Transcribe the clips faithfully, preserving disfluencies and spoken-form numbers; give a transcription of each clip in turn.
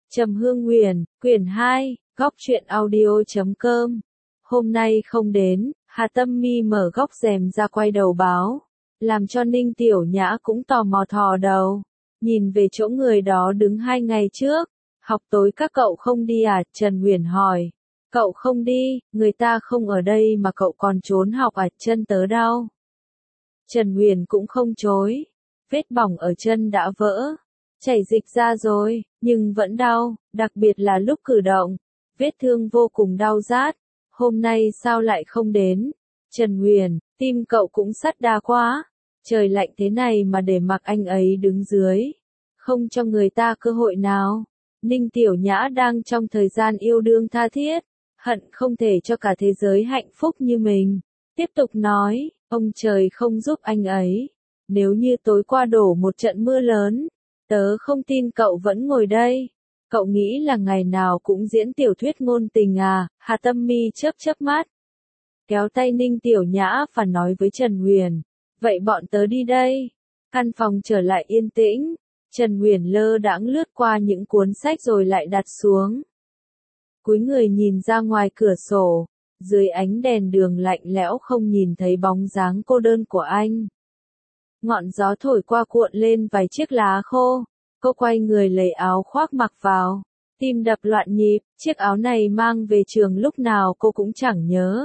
Trầm Hương Nguyền, quyển hai, góc truyện audio chấm com. Hôm nay không đến, Hà Tâm Mi mở góc rèm ra quay đầu báo, làm cho Ninh Tiểu Nhã cũng tò mò thò đầu, nhìn về chỗ người đó đứng hai ngày trước. Học tối các cậu không đi à? Trần Huyền hỏi. Cậu không đi, người ta không ở đây mà cậu còn trốn học à? Chân tớ đau. Trần Huyền cũng không chối. Vết bỏng ở chân đã vỡ, chảy dịch ra rồi, nhưng vẫn đau, đặc biệt là lúc cử động. Vết thương vô cùng đau rát. Hôm nay sao lại không đến? Trần Huyền, tim cậu cũng sắt đá quá. Trời lạnh thế này mà để mặc anh ấy đứng dưới, không cho người ta cơ hội nào. Ninh Tiểu Nhã đang trong thời gian yêu đương tha thiết, hận không thể cho cả thế giới hạnh phúc như mình. Tiếp tục nói, ông trời không giúp anh ấy. Nếu như tối qua đổ một trận mưa lớn, tớ không tin cậu vẫn ngồi đây. Cậu nghĩ là ngày nào cũng diễn tiểu thuyết ngôn tình à? Hà Tâm Mi chớp chớp mắt, kéo tay Ninh Tiểu Nhã và nói với Trần Huyền, vậy bọn tớ đi đây. Căn phòng trở lại yên tĩnh, Trần Huyền lơ đãng lướt qua những cuốn sách rồi lại đặt xuống. Cúi người nhìn ra ngoài cửa sổ, dưới ánh đèn đường lạnh lẽo không nhìn thấy bóng dáng cô đơn của anh. Ngọn gió thổi qua cuộn lên vài chiếc lá khô. Cô quay người lấy áo khoác mặc vào, tim đập loạn nhịp, chiếc áo này mang về trường lúc nào cô cũng chẳng nhớ.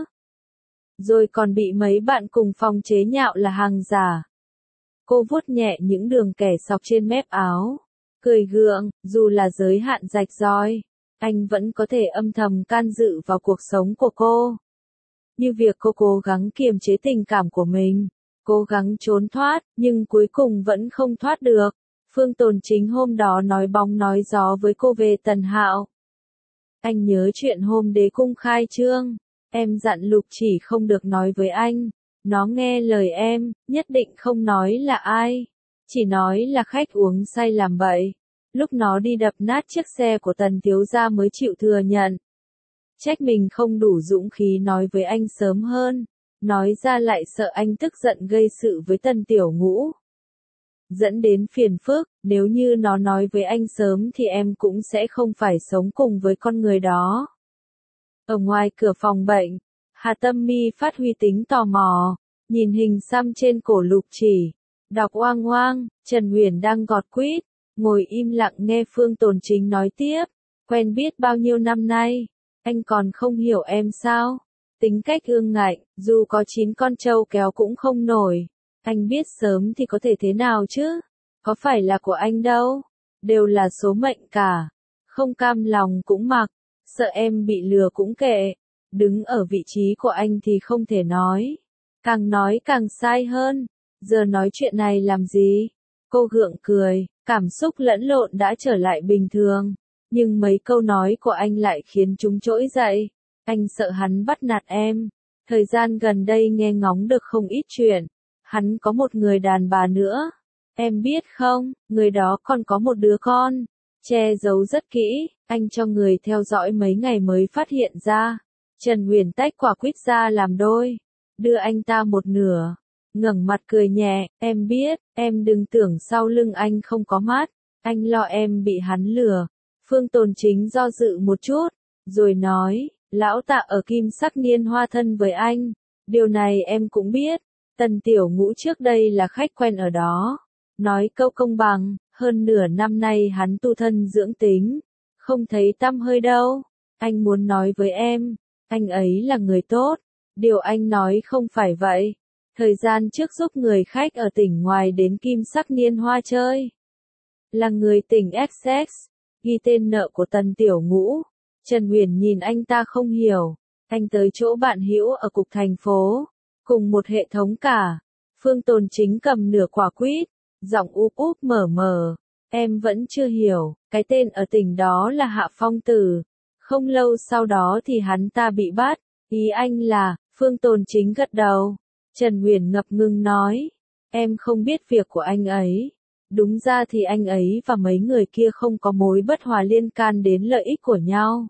Rồi còn bị mấy bạn cùng phòng chế nhạo là hàng giả. Cô vuốt nhẹ những đường kẻ sọc trên mép áo, cười gượng, dù là giới hạn rạch ròi, anh vẫn có thể âm thầm can dự vào cuộc sống của cô. Như việc cô cố gắng kiềm chế tình cảm của mình, cố gắng trốn thoát, nhưng cuối cùng vẫn không thoát được. Phương Tồn Chính hôm đó nói bóng nói gió với cô về Tần Hạo. Anh nhớ chuyện hôm đế cung khai trương, em dặn Lục Chỉ không được nói với anh. Nó nghe lời em, nhất định không nói là ai. Chỉ nói là khách uống say làm bậy. Lúc nó đi đập nát chiếc xe của Tần thiếu gia mới chịu thừa nhận. Trách mình không đủ dũng khí nói với anh sớm hơn. Nói ra lại sợ anh tức giận gây sự với Tần Tiểu Ngũ, dẫn đến phiền phức. Nếu như nó nói với anh sớm thì em cũng sẽ không phải sống cùng với con người đó. Ở ngoài cửa phòng bệnh, Hà Tâm Mi phát huy tính tò mò, nhìn hình xăm trên cổ Lục Chỉ, đọc oang oang. Trần Huyền đang gọt quýt, ngồi im lặng nghe Phương Tồn Chính nói tiếp. Quen biết bao nhiêu năm nay, anh còn không hiểu em sao? Tính cách ương ngạnh, dù có chín con trâu kéo cũng không nổi. Anh biết sớm thì có thể thế nào chứ? Có phải là của anh đâu. Đều là số mệnh cả. Không cam lòng cũng mặc. Sợ em bị lừa cũng kệ. Đứng ở vị trí của anh thì không thể nói. Càng nói càng sai hơn. Giờ nói chuyện này làm gì? Cô gượng cười. Cảm xúc lẫn lộn đã trở lại bình thường. Nhưng mấy câu nói của anh lại khiến chúng trỗi dậy. Anh sợ hắn bắt nạt em. Thời gian gần đây nghe ngóng được không ít chuyện. Hắn có một người đàn bà nữa. Em biết không, người đó còn có một đứa con. Che giấu rất kỹ, anh cho người theo dõi mấy ngày mới phát hiện ra. Trần Huyền tách quả quýt ra làm đôi, đưa anh ta một nửa, ngẩng mặt cười nhẹ, em biết, em đừng tưởng sau lưng anh không có mắt, anh lo em bị hắn lừa. Phương Tồn Chính do dự một chút, rồi nói, lão Tạ ở Kim Sắc Niên Hoa thân với anh, điều này em cũng biết. Tần Tiểu Ngũ trước đây là khách quen ở đó. Nói câu công bằng, hơn nửa năm nay hắn tu thân dưỡng tính, không thấy tăm hơi đâu. Anh muốn nói với em, anh ấy là người tốt. Điều anh nói không phải vậy. Thời gian trước giúp người khách ở tỉnh ngoài đến Kim Sắc Niên Hoa chơi. Là người tỉnh Essex, ghi tên nợ của Tần Tiểu Ngũ. Trần Huyền nhìn anh ta không hiểu. Anh tới chỗ bạn hữu ở cục thành phố. Cùng một hệ thống cả. Phương Tồn Chính cầm nửa quả quýt, giọng úp úp mở mờ. Em vẫn chưa hiểu, cái tên ở tỉnh đó là Hạ Phong Tử. Không lâu sau đó thì hắn ta bị bắt. Ý anh là, Phương Tồn Chính gật đầu. Trần Huyền ngập ngừng nói, em không biết việc của anh ấy. Đúng ra thì anh ấy và mấy người kia không có mối bất hòa liên can đến lợi ích của nhau.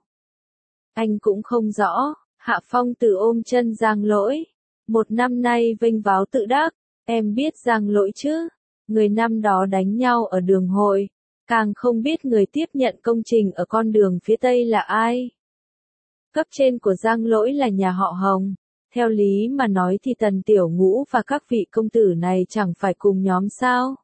Anh cũng không rõ. Hạ Phong Tử ôm chân Giang Lỗi. Một năm nay vênh váo tự đắc, em biết Giang Lỗi chứ? Người năm đó đánh nhau ở đường hội, càng không biết người tiếp nhận công trình ở con đường phía Tây là ai. Cấp trên của Giang Lỗi là nhà họ Hồng. Theo lý mà nói thì Tần Tiểu Ngũ và các vị công tử này chẳng phải cùng nhóm sao?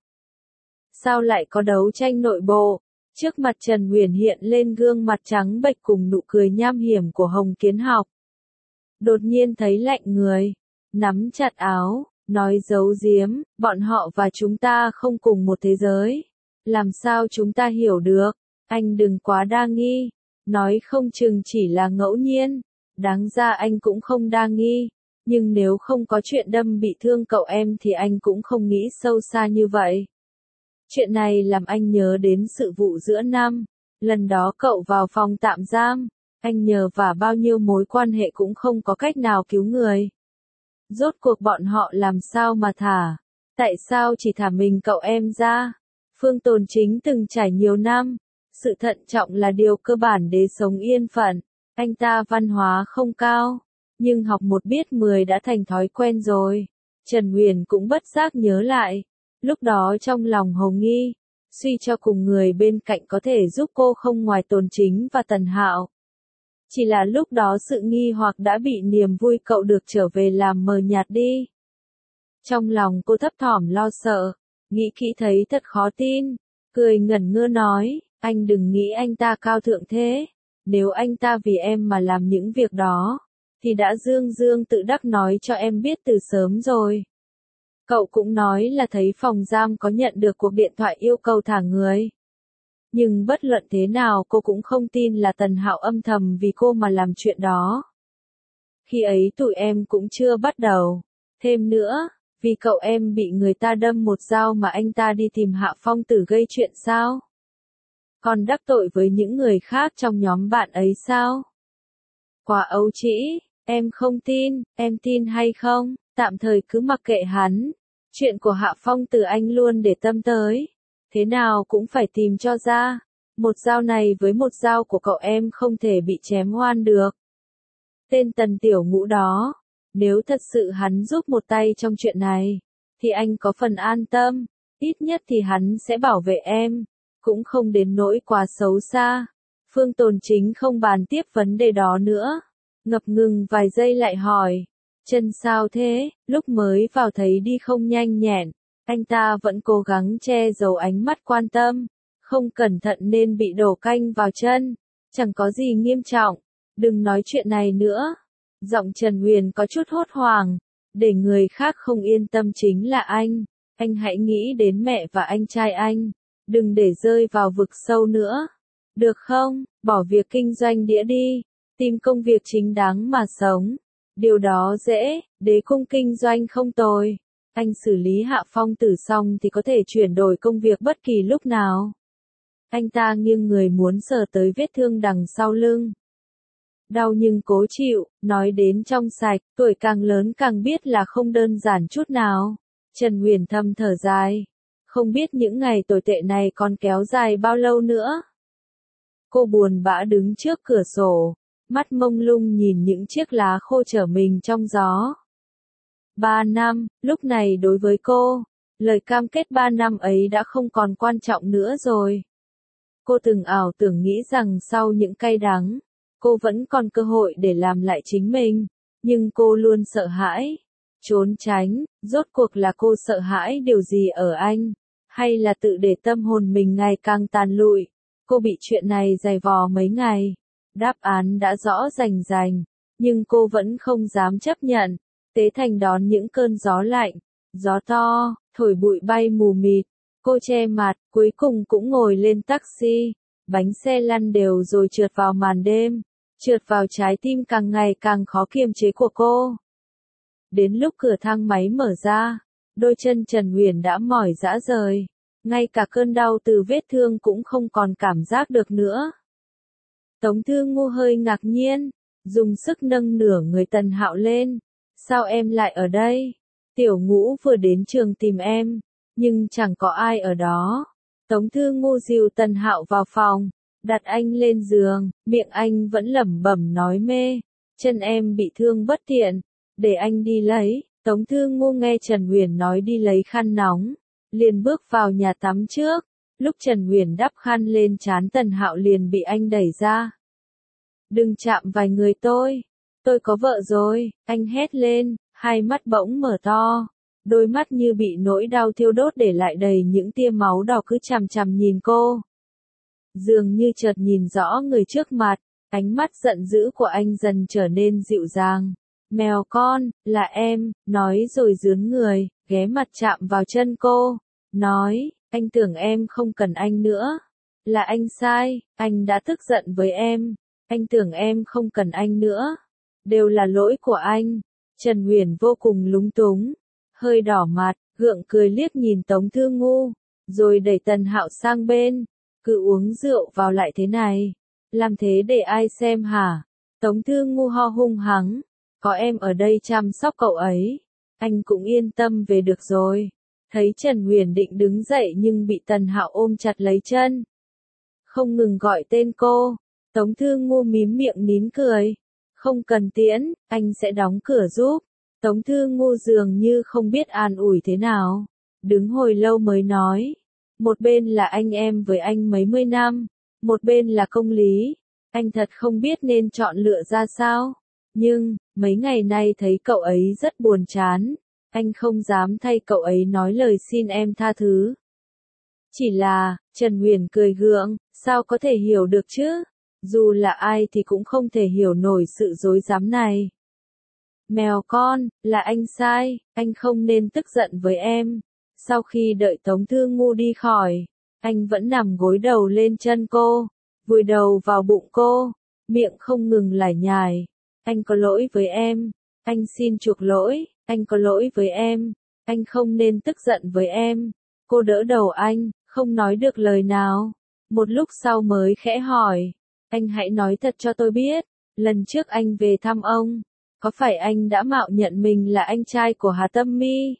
Sao lại có đấu tranh nội bộ? Trước mặt Trần Huyền hiện lên gương mặt trắng bệch cùng nụ cười nham hiểm của Hồng Kiến Học. Đột nhiên thấy lạnh người, nắm chặt áo, nói giấu giếm, bọn họ và chúng ta không cùng một thế giới. Làm sao chúng ta hiểu được? Anh đừng quá đa nghi, nói không chừng chỉ là ngẫu nhiên. Đáng ra anh cũng không đa nghi, nhưng nếu không có chuyện đâm bị thương cậu em thì anh cũng không nghĩ sâu xa như vậy. Chuyện này làm anh nhớ đến sự vụ giữa năm, lần đó cậu vào phòng tạm giam, anh nhờ vả bao nhiêu mối quan hệ cũng không có cách nào cứu người. Rốt cuộc bọn họ làm sao mà thả? Tại sao chỉ thả mình cậu em ra? Phương Tồn Chính từng trải nhiều năm, sự thận trọng là điều cơ bản để sống yên phận. Anh ta văn hóa không cao, nhưng học một biết mười đã thành thói quen rồi. Trần Huyền cũng bất giác nhớ lại. Lúc đó trong lòng Hồng nghi, suy cho cùng người bên cạnh có thể giúp cô không ngoài Tồn Chính và Tần Hạo. Chỉ là lúc đó sự nghi hoặc đã bị niềm vui cậu được trở về làm mờ nhạt đi. Trong lòng cô thấp thỏm lo sợ, nghĩ kỹ thấy thật khó tin, cười ngẩn ngơ nói, anh đừng nghĩ anh ta cao thượng thế. Nếu anh ta vì em mà làm những việc đó, thì đã dương dương tự đắc nói cho em biết từ sớm rồi. Cậu cũng nói là thấy phòng giam có nhận được cuộc điện thoại yêu cầu thả người. Nhưng bất luận thế nào cô cũng không tin là Tần Hạo âm thầm vì cô mà làm chuyện đó. Khi ấy tụi em cũng chưa bắt đầu. Thêm nữa, vì cậu em bị người ta đâm một dao mà anh ta đi tìm Hạ Phong Tử gây chuyện sao? Còn đắc tội với những người khác trong nhóm bạn ấy sao? Quá ấu trĩ, em không tin, em tin hay không, tạm thời cứ mặc kệ hắn. Chuyện của Hạ Phong Tử anh luôn để tâm tới. Thế nào cũng phải tìm cho ra. Một dao này với một dao của cậu em không thể bị chém oan được. Tên Tần Tiểu Ngũ đó, nếu thật sự hắn giúp một tay trong chuyện này, thì anh có phần an tâm. Ít nhất thì hắn sẽ bảo vệ em. Cũng không đến nỗi quá xấu xa. Phương Tồn Chính không bàn tiếp vấn đề đó nữa. Ngập ngừng vài giây lại hỏi. Chân sao thế? Lúc mới vào thấy đi không nhanh nhẹn. Anh ta vẫn cố gắng che giấu ánh mắt quan tâm. Không cẩn thận nên bị đổ canh vào chân. Chẳng có gì nghiêm trọng. Đừng nói chuyện này nữa. Giọng Trần Huyền có chút hốt hoảng. Để người khác không yên tâm chính là anh. Anh hãy nghĩ đến mẹ và anh trai anh. Đừng để rơi vào vực sâu nữa. Được không? Bỏ việc kinh doanh đĩa đi. Tìm công việc chính đáng mà sống. Điều đó dễ, Đế Cung kinh doanh không tồi. Anh xử lý Hạ Phong Tử xong thì có thể chuyển đổi công việc bất kỳ lúc nào. Anh ta nghiêng người muốn sờ tới vết thương đằng sau lưng. Đau nhưng cố chịu, nói đến trong sạch, tuổi càng lớn càng biết là không đơn giản chút nào. Trần Huyền thầm thở dài. Không biết những ngày tồi tệ này còn kéo dài bao lâu nữa. Cô buồn bã đứng trước cửa sổ, mắt mông lung nhìn những chiếc lá khô trở mình trong gió. Ba năm, lúc này đối với cô, lời cam kết ba năm ấy đã không còn quan trọng nữa rồi. Cô từng ảo tưởng nghĩ rằng sau những cay đắng, cô vẫn còn cơ hội để làm lại chính mình, nhưng cô luôn sợ hãi, trốn tránh, rốt cuộc là cô sợ hãi điều gì ở anh, hay là tự để tâm hồn mình ngày càng tàn lụi. Cô bị chuyện này dày vò mấy ngày, đáp án đã rõ rành rành, nhưng cô vẫn không dám chấp nhận. Tế Thành đón những cơn gió lạnh, gió to, thổi bụi bay mù mịt. Cô che mặt, cuối cùng cũng ngồi lên taxi. Bánh xe lăn đều rồi trượt vào màn đêm, trượt vào trái tim càng ngày càng khó kiềm chế của cô. Đến lúc cửa thang máy mở ra, đôi chân Trần Huyền đã mỏi rã rời. Ngay cả cơn đau từ vết thương cũng không còn cảm giác được nữa. Tống Thư Ngu hơi ngạc nhiên, dùng sức nâng nửa người Tần Hạo lên. Sao em lại ở đây? Tiểu Ngũ vừa đến trường tìm em, nhưng chẳng có ai ở đó. Tống Thư Ngu dìu Tần Hạo vào phòng, đặt anh lên giường, miệng anh vẫn lẩm bẩm nói mê. Chân em bị thương bất tiện, để anh đi lấy. Tống Thư Ngu nghe Trần Huyền nói đi lấy khăn nóng, liền bước vào nhà tắm trước. Lúc Trần Huyền đắp khăn lên trán Tần Hạo liền bị anh đẩy ra. Đừng chạm vài người tôi. Tôi có vợ rồi, anh hét lên, hai mắt bỗng mở to. Đôi mắt như bị nỗi đau thiêu đốt để lại đầy những tia máu đỏ cứ chằm chằm nhìn cô. Dường như chợt nhìn rõ người trước mặt, ánh mắt giận dữ của anh dần trở nên dịu dàng. Mèo con, là em, nói rồi dướn người, ghé mặt chạm vào chân cô. Nói, anh tưởng em không cần anh nữa. Là anh sai, anh đã tức giận với em. Anh tưởng em không cần anh nữa. Đều là lỗi của anh. Trần Huyền vô cùng lúng túng. Hơi đỏ mặt, gượng cười liếc nhìn Tống Thư Ngu. Rồi đẩy Tần Hạo sang bên. Cứ uống rượu vào lại thế này. Làm thế để ai xem hả? Tống Thư Ngu ho hung hắng. Có em ở đây chăm sóc cậu ấy. Anh cũng yên tâm về được rồi. Thấy Trần Huyền định đứng dậy nhưng bị Tần Hạo ôm chặt lấy chân. Không ngừng gọi tên cô. Tống Thư Ngu mím miệng nín cười. Không cần tiễn, anh sẽ đóng cửa giúp. Tống Thư Ngu dường như không biết an ủi thế nào. Đứng hồi lâu mới nói. Một bên là anh em với anh mấy mươi năm. Một bên là công lý. Anh thật không biết nên chọn lựa ra sao. Nhưng, mấy ngày nay thấy cậu ấy rất buồn chán. Anh không dám thay cậu ấy nói lời xin em tha thứ. Chỉ là, Trần Huyền cười gượng, sao có thể hiểu được chứ? Dù là ai thì cũng không thể hiểu nổi sự dối dám này. Mèo con, là anh sai, anh không nên tức giận với em. Sau khi đợi Tống Thư Ngu đi khỏi, anh vẫn nằm gối đầu lên chân cô, vùi đầu vào bụng cô, miệng không ngừng lải nhải. Anh có lỗi với em, anh xin chuộc lỗi, anh có lỗi với em, anh không nên tức giận với em. Cô đỡ đầu anh, không nói được lời nào. Một lúc sau mới khẽ hỏi, anh hãy nói thật cho tôi biết, lần trước anh về thăm ông, có phải anh đã mạo nhận mình là anh trai của Hà Tâm Mi?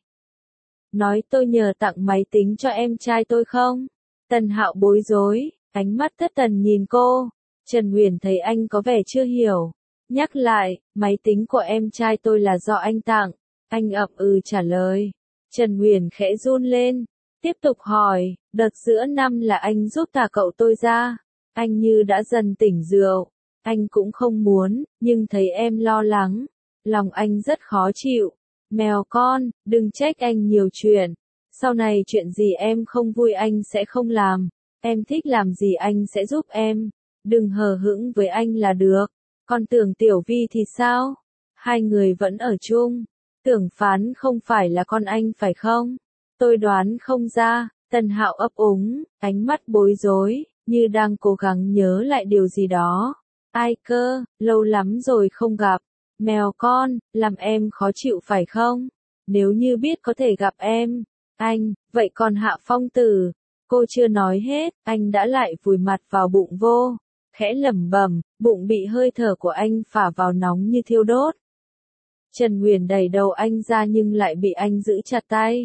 Nói tôi nhờ tặng máy tính cho em trai tôi không? Tần Hạo bối rối, ánh mắt thất thần nhìn cô. Trần Huyền thấy anh có vẻ chưa hiểu. Nhắc lại, máy tính của em trai tôi là do anh tặng. Anh ậm ừ trả lời. Trần Huyền khẽ run lên. Tiếp tục hỏi, đợt giữa năm là anh giúp thả cậu tôi ra. Anh như đã dần tỉnh rượu. Anh cũng không muốn, nhưng thấy em lo lắng. Lòng anh rất khó chịu. Mèo con, đừng trách anh nhiều chuyện. Sau này chuyện gì em không vui anh sẽ không làm. Em thích làm gì anh sẽ giúp em. Đừng hờ hững với anh là được. Còn Tưởng Tiểu Vi thì sao? Hai người vẫn ở chung. Tưởng Phán không phải là con anh phải không? Tôi đoán không ra. Tần Hạo ấp úng, ánh mắt bối rối, như đang cố gắng nhớ lại điều gì đó. Ai cơ, lâu lắm rồi không gặp. Mèo con, làm em khó chịu phải không? Nếu như biết có thể gặp em, anh, vậy còn Hạ Phong Tử? Cô chưa nói hết, anh đã lại vùi mặt vào bụng vô, khẽ lẩm bẩm, bụng bị hơi thở của anh phả vào nóng như thiêu đốt. Trần Huyền đẩy đầu anh ra nhưng lại bị anh giữ chặt tay.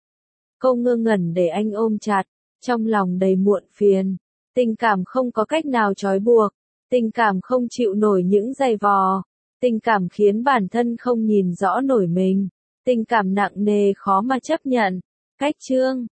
Cô ngơ ngẩn để anh ôm chặt, trong lòng đầy muộn phiền. Tình cảm không có cách nào trói buộc, tình cảm không chịu nổi những giày vò. Tình cảm khiến bản thân không nhìn rõ nổi mình. Tình cảm nặng nề khó mà chấp nhận. Cách chương